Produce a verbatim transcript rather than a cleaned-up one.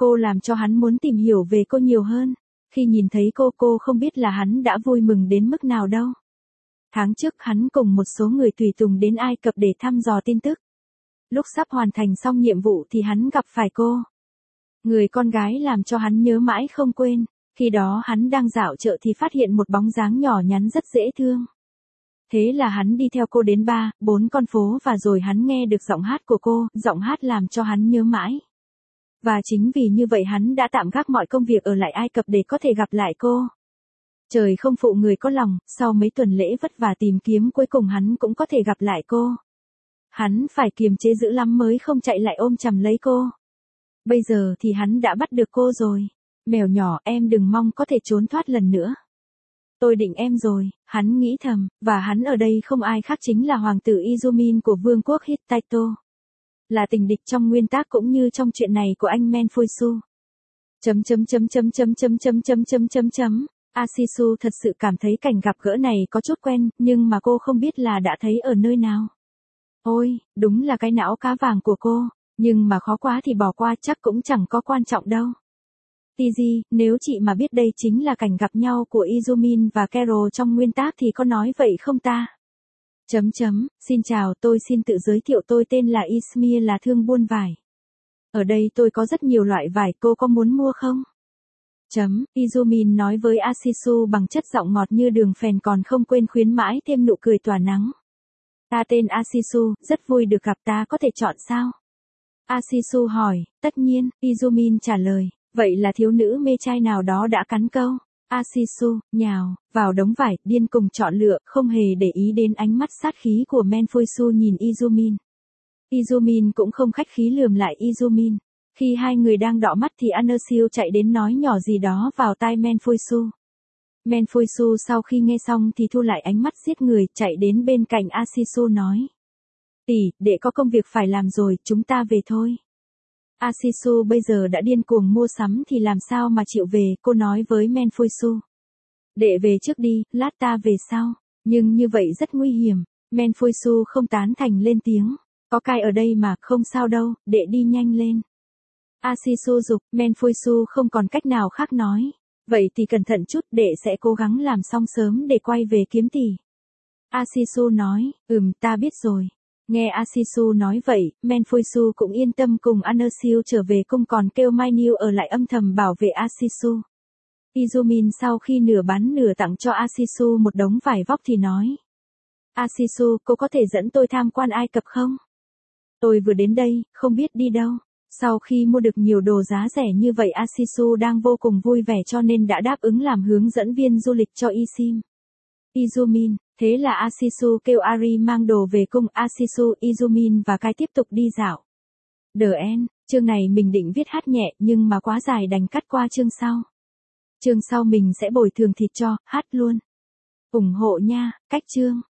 Cô làm cho hắn muốn tìm hiểu về cô nhiều hơn. Khi nhìn thấy cô, cô không biết là hắn đã vui mừng đến mức nào đâu. Tháng trước hắn cùng một số người tùy tùng đến Ai Cập để thăm dò tin tức. Lúc sắp hoàn thành xong nhiệm vụ thì hắn gặp phải cô. Người con gái làm cho hắn nhớ mãi không quên. Khi đó hắn đang dạo chợ thì phát hiện một bóng dáng nhỏ nhắn rất dễ thương. Thế là hắn đi theo cô đến ba, bốn con phố và rồi hắn nghe được giọng hát của cô, giọng hát làm cho hắn nhớ mãi. Và chính vì như vậy hắn đã tạm gác mọi công việc ở lại Ai Cập để có thể gặp lại cô. Trời không phụ người có lòng, sau mấy tuần lễ vất vả tìm kiếm cuối cùng hắn cũng có thể gặp lại cô. Hắn phải kiềm chế dữ lắm mới không chạy lại ôm chầm lấy cô. Bây giờ thì hắn đã bắt được cô rồi. Mèo nhỏ, em đừng mong có thể trốn thoát lần nữa. Tôi định em rồi, hắn nghĩ thầm, và hắn ở đây không ai khác chính là hoàng tử Izumin của vương quốc Hittite. Là tình địch trong nguyên tác cũng như trong chuyện này của anh Menfuisu. Chấm chấm chấm chấm chấm chấm chấm chấm chấm chấm chấm. Asisu thật sự cảm thấy cảnh gặp gỡ này có chút quen, nhưng mà cô không biết là đã thấy ở nơi nào. Ôi, đúng là cái não cá vàng của cô, nhưng mà khó quá thì bỏ qua chắc cũng chẳng có quan trọng đâu. Tiji, nếu chị mà biết đây chính là cảnh gặp nhau của Izumin và Carol trong nguyên tác thì có nói vậy không ta? Chấm chấm, xin chào, tôi xin tự giới thiệu, tôi tên là Ismir, là thương buôn vải. Ở đây tôi có rất nhiều loại vải, cô có muốn mua không? Chấm, Izumin nói với Asisu bằng chất giọng ngọt như đường phèn còn không quên khuyến mãi thêm nụ cười tỏa nắng. Ta tên Asisu, rất vui được gặp, ta có thể chọn sao? Asisu hỏi, tất nhiên, Izumin trả lời, vậy là thiếu nữ mê trai nào đó đã cắn câu. Asisu, nhào, vào đống vải, điên cùng chọn lựa, không hề để ý đến ánh mắt sát khí của Menfuisu nhìn Izumin. Izumin cũng không khách khí lườm lại Izumin. Khi hai người đang đọ mắt thì Anersiu chạy đến nói nhỏ gì đó vào tai Menfuisu. Menfuisu sau khi nghe xong thì thu lại ánh mắt giết người, chạy đến bên cạnh Asisu nói. Tỷ, đệ có công việc phải làm rồi, chúng ta về thôi. Asisu bây giờ đã điên cuồng mua sắm thì làm sao mà chịu về, cô nói với Menfuisu. Đệ về trước đi, lát ta về sau. Nhưng như vậy rất nguy hiểm. Menfuisu không tán thành lên tiếng. Có cai ở đây mà, không sao đâu, đệ đi nhanh lên. Asisu giục, Menfuisu không còn cách nào khác nói. Vậy thì cẩn thận chút, đệ sẽ cố gắng làm xong sớm để quay về kiếm tỷ. Asisu nói, ừm, ta biết rồi. Nghe Asisu nói vậy, Menfuisu cũng yên tâm cùng Anersiu trở về cung, còn kêu Mainyu ở lại âm thầm bảo vệ Asisu. Izumin sau khi nửa bán nửa tặng cho Asisu một đống vải vóc thì nói. Asisu, cô có thể dẫn tôi tham quan Ai Cập không? Tôi vừa đến đây, không biết đi đâu. Sau khi mua được nhiều đồ giá rẻ như vậy, Asisu đang vô cùng vui vẻ cho nên đã đáp ứng làm hướng dẫn viên du lịch cho Isim. Izumin, thế là Asisu kêu Ari mang đồ về cung. Asisu, Izumin và Kai tiếp tục đi dạo. The End, chương này mình định viết hát nhẹ nhưng mà quá dài đành cắt qua chương sau. Chương sau mình sẽ bồi thường thịt cho, hát luôn. ủng hộ nha, cách chương.